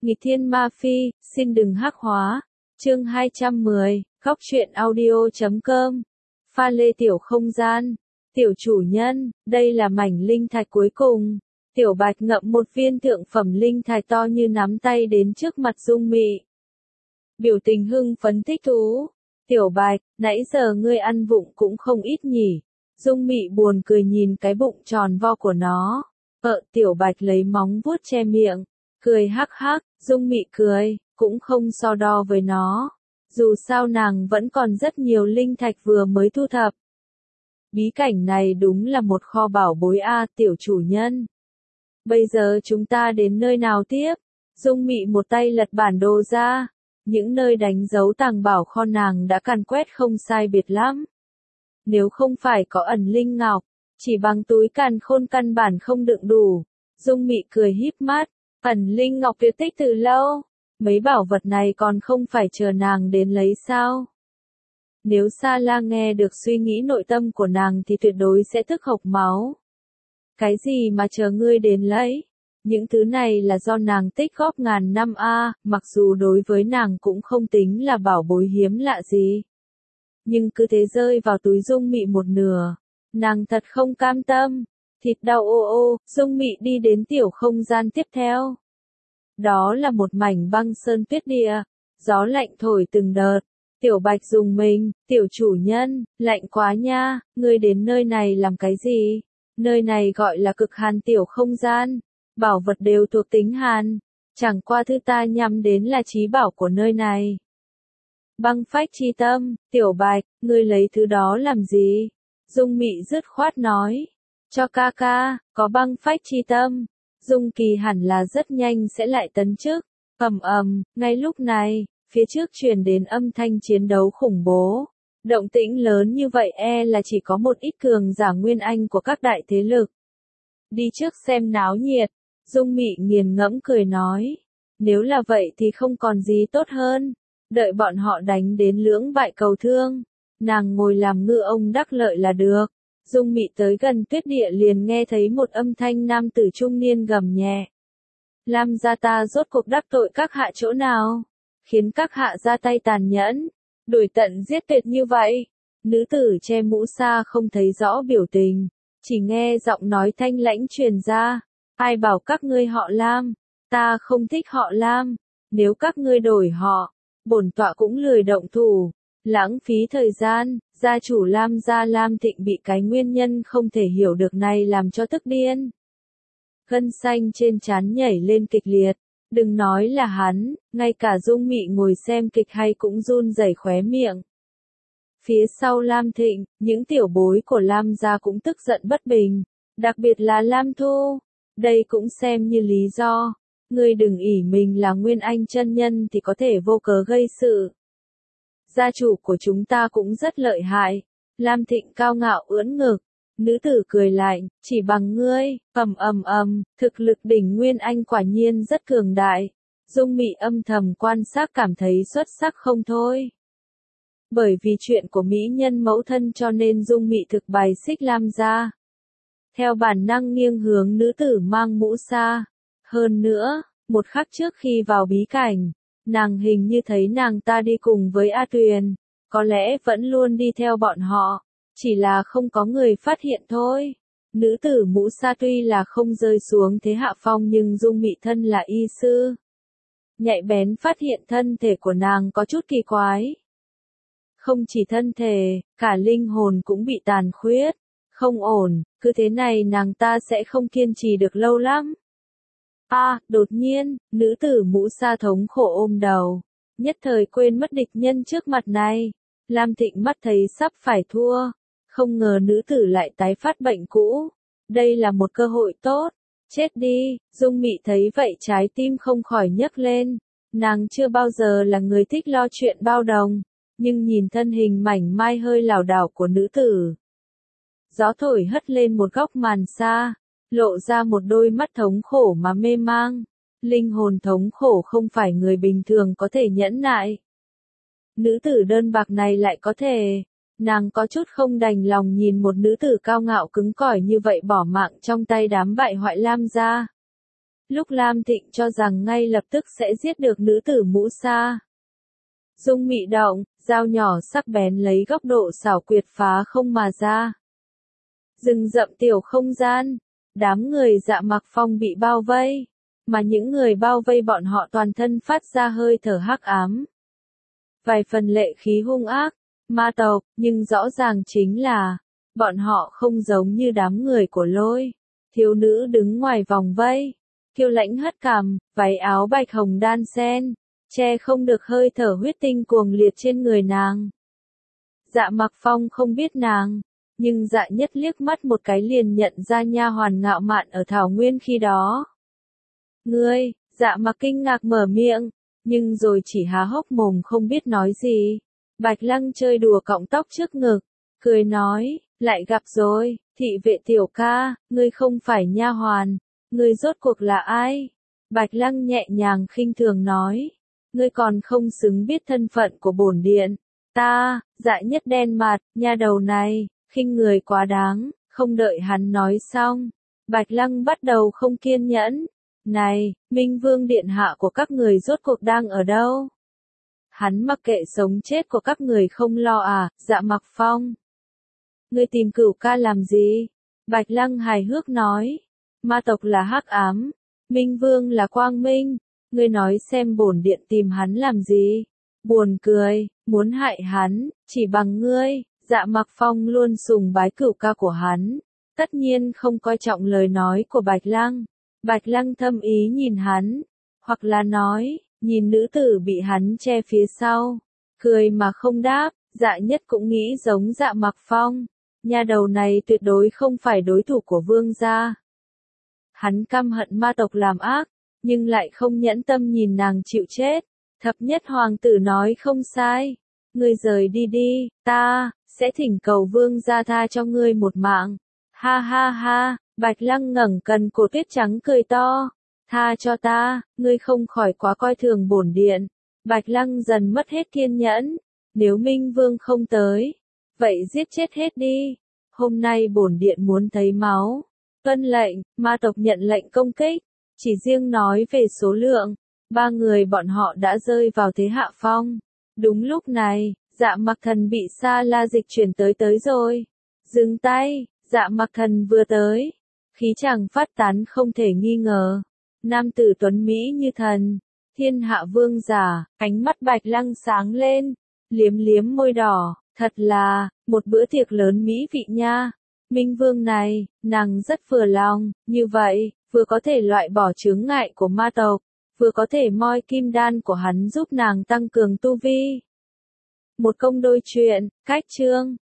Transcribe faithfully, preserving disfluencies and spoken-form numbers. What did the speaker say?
Nghịch thiên ma phi, xin đừng hắc hóa. Chương hai trăm mười, góc truyện audio chấm com. Pha lê tiểu không gian. Tiểu chủ nhân, đây là mảnh linh thạch cuối cùng. Tiểu Bạch ngậm một viên thượng phẩm linh thạch to như nắm tay đến trước mặt Dung Mị. Biểu tình hưng phấn thích thú. Tiểu Bạch, nãy giờ ngươi ăn vụng cũng không ít nhỉ. Dung Mị buồn cười nhìn cái bụng tròn vo của nó. Ờ, Tiểu Bạch lấy móng vuốt che miệng. Cười hắc hắc, Dung Mị cười, cũng không so đo với nó. Dù sao nàng vẫn còn rất nhiều linh thạch vừa mới thu thập. Bí cảnh này đúng là một kho bảo bối a, tiểu chủ nhân. Bây giờ chúng ta đến nơi nào tiếp? Dung Mị một tay lật bản đồ ra. Những nơi đánh dấu tàng bảo kho nàng đã càn quét không sai biệt lắm. Nếu không phải có ẩn linh ngọc, chỉ bằng túi càn khôn căn bản không đựng đủ. Dung Mị cười híp mắt, ẩn linh ngọc tuyệt tích từ lâu. Mấy bảo vật này còn không phải chờ nàng đến lấy sao? Nếu Sa La nghe được suy nghĩ nội tâm của nàng thì tuyệt đối sẽ tức hộc máu. Cái gì mà chờ ngươi đến lấy? Những thứ này là do nàng tích góp ngàn năm a, mặc dù đối với nàng cũng không tính là bảo bối hiếm lạ gì. Nhưng cứ thế rơi vào túi Dung Mị một nửa. Nàng thật không cam tâm. Thịt đau ô ô, Dung Mị đi đến tiểu không gian tiếp theo. Đó là một mảnh băng sơn tuyết địa. Gió lạnh thổi từng đợt. Tiểu Bạch dùng mình, tiểu chủ nhân, lạnh quá nha, ngươi đến nơi này làm cái gì? Nơi này gọi là cực hàn tiểu không gian. Bảo vật đều thuộc tính hàn. Chẳng qua thứ ta nhắm đến là trí bảo của nơi này. Băng phách chi tâm, Tiểu Bạch, ngươi lấy thứ đó làm gì? Dung Mị dứt khoát nói. Cho ca ca, có băng phách chi tâm. Dung Kỳ hẳn là rất nhanh sẽ lại tấn chức. Ầm ầm, ngay lúc này, phía trước truyền đến âm thanh chiến đấu khủng bố. Động tĩnh lớn như vậy e là chỉ có một ít cường giả nguyên anh của các đại thế lực. Đi trước xem náo nhiệt. Dung Mị nghiền ngẫm cười nói. Nếu là vậy thì không còn gì tốt hơn. Đợi bọn họ đánh đến lưỡng bại cầu thương. Nàng ngồi làm ngư ông đắc lợi là được. Dung Mị tới gần tuyết địa liền nghe thấy một âm thanh nam tử trung niên gầm nhẹ. Lam gia ta rốt cuộc đắc tội các hạ chỗ nào? Khiến các hạ ra tay tàn nhẫn. Đuổi tận giết tuyệt như vậy. Nữ tử che mũ sa không thấy rõ biểu tình. Chỉ nghe giọng nói thanh lãnh truyền ra. Ai bảo các ngươi họ Lam? Ta không thích họ Lam. Nếu các ngươi đổi họ, bổn tọa cũng lười động thủ. Lãng phí thời gian, gia chủ Lam gia Lam Thịnh bị cái nguyên nhân không thể hiểu được này làm cho tức điên. Gân xanh trên trán nhảy lên kịch liệt. Đừng nói là hắn, ngay cả Dung Mị ngồi xem kịch hay cũng run rẩy khóe miệng. Phía sau Lam Thịnh, những tiểu bối của Lam gia cũng tức giận bất bình. Đặc biệt là Lam Thu. Đây cũng xem như lý do. Ngươi đừng ỷ mình là nguyên anh chân nhân thì có thể vô cớ gây sự. Gia chủ của chúng ta cũng rất lợi hại. Lam Thịnh cao ngạo ưỡn ngực. Nữ tử cười lạnh, chỉ bằng ngươi, ầm ầm ầm, thực lực đỉnh nguyên anh quả nhiên rất cường đại. Dung Mị âm thầm quan sát cảm thấy xuất sắc không thôi. Bởi vì chuyện của mỹ nhân mẫu thân cho nên Dung Mị thực bài xích Lam gia. Theo bản năng nghiêng hướng nữ tử mang mũ sa. Hơn nữa, một khắc trước khi vào bí cảnh, nàng hình như thấy nàng ta đi cùng với A Tuyền. Có lẽ vẫn luôn đi theo bọn họ. Chỉ là không có người phát hiện thôi. Nữ tử mũ sa tuy là không rơi xuống thế hạ phong nhưng Dung Mị thân là y sư. Nhạy bén phát hiện thân thể của nàng có chút kỳ quái. Không chỉ thân thể, cả linh hồn cũng bị tàn khuyết. Không ổn, cứ thế này nàng ta sẽ không kiên trì được lâu lắm. A, à, đột nhiên, nữ tử mũ sa thống khổ ôm đầu. Nhất thời quên mất địch nhân trước mặt này. Lam Thịnh mắt thấy sắp phải thua. Không ngờ nữ tử lại tái phát bệnh cũ. Đây là một cơ hội tốt. Chết đi, Dung Mị thấy vậy trái tim không khỏi nhấc lên. Nàng chưa bao giờ là người thích lo chuyện bao đồng. Nhưng nhìn thân hình mảnh mai hơi lảo đảo của nữ tử. Gió thổi hất lên một góc màn xa. Lộ ra một đôi mắt thống khổ mà mê mang. Linh hồn thống khổ không phải người bình thường có thể nhẫn nại. Nữ tử đơn bạc này lại có thể. Nàng có chút không đành lòng nhìn một nữ tử cao ngạo cứng cỏi như vậy bỏ mạng trong tay đám bại hoại Lam gia. Lúc Lam Thịnh cho rằng ngay lập tức sẽ giết được nữ tử mũ sa dung mị động, dao nhỏ sắc bén lấy góc độ xảo quyệt phá không mà ra. Rừng rậm tiểu không gian, đám người Dạ Mặc Phong bị bao vây, mà những người bao vây bọn họ toàn thân phát ra hơi thở hắc ám. Vài phần lệ khí hung ác, ma tộc, nhưng rõ ràng chính là, bọn họ không giống như đám người của Lôi. Thiếu nữ đứng ngoài vòng vây, kiêu lãnh hất cằm, váy áo bạch hồng đan sen, che không được hơi thở huyết tinh cuồng liệt trên người nàng. Dạ Mặc Phong không biết nàng, nhưng Dạ Nhất liếc mắt một cái liền nhận ra nha hoàn ngạo mạn ở Thảo Nguyên khi đó. Ngươi, Dạ Mặc kinh ngạc mở miệng, nhưng rồi chỉ há hốc mồm không biết nói gì. Bạch Lăng chơi đùa cọng tóc trước ngực, cười nói, lại gặp rồi, thị vệ tiểu ca, ngươi không phải nha hoàn, ngươi rốt cuộc là ai? Bạch Lăng nhẹ nhàng khinh thường nói, ngươi còn không xứng biết thân phận của bổn điện. Ta, Dạ Nhất đen mặt, nha đầu này, khinh người quá đáng. Không đợi hắn nói xong, Bạch Lăng bắt đầu không kiên nhẫn. Này, Minh Vương điện hạ của các người rốt cuộc đang ở đâu? Hắn mặc kệ sống chết của các người không lo à? Dạ Mặc Phong, ngươi tìm Cửu ca làm gì? Bạch Lăng hài hước nói, ma tộc là hắc ám, Minh Vương là quang minh, ngươi nói xem bổn điện tìm hắn làm gì? Buồn cười, muốn hại hắn, chỉ bằng ngươi. Dạ Mặc Phong luôn sùng bái Cửu ca của hắn, tất nhiên không coi trọng lời nói của Bạch Lăng. Bạch Lăng thâm ý nhìn hắn, hoặc là nói, nhìn nữ tử bị hắn che phía sau, cười mà không đáp. Dạ Nhất cũng nghĩ giống Dạ Mặc Phong, nha đầu này tuyệt đối không phải đối thủ của vương gia. Hắn căm hận ma tộc làm ác, nhưng lại không nhẫn tâm nhìn nàng chịu chết. Thập Nhất hoàng tử nói không sai, ngươi rời đi đi, ta sẽ thỉnh cầu vương gia tha cho ngươi một mạng. Ha ha ha, Bạch Lăng ngẩng cần cổ tuyết trắng cười to, tha cho ta, ngươi không khỏi quá coi thường bổn điện. Bạch Lăng dần mất hết kiên nhẫn, nếu Minh Vương không tới, vậy giết chết hết đi. Hôm nay bổn điện muốn thấy máu. Tuân lệnh, ma tộc nhận lệnh công kích. Chỉ riêng nói về số lượng, ba người bọn họ đã rơi vào thế hạ phong. Đúng lúc này, Dạ Mặc Thần bị Sa La dịch chuyển tới tới rồi. Dừng tay, Dạ Mặc Thần vừa tới, khí chàng phát tán không thể nghi ngờ. Nam tử tuấn Mỹ như thần, thiên hạ vương giả, ánh mắt Bạch Lăng sáng lên, liếm liếm môi đỏ, thật là, một bữa tiệc lớn mỹ vị nha. Minh Vương này, nàng rất vừa lòng, như vậy, vừa có thể loại bỏ chướng ngại của ma tộc, vừa có thể moi kim đan của hắn giúp nàng tăng cường tu vi. Một công đôi chuyện, cách chương.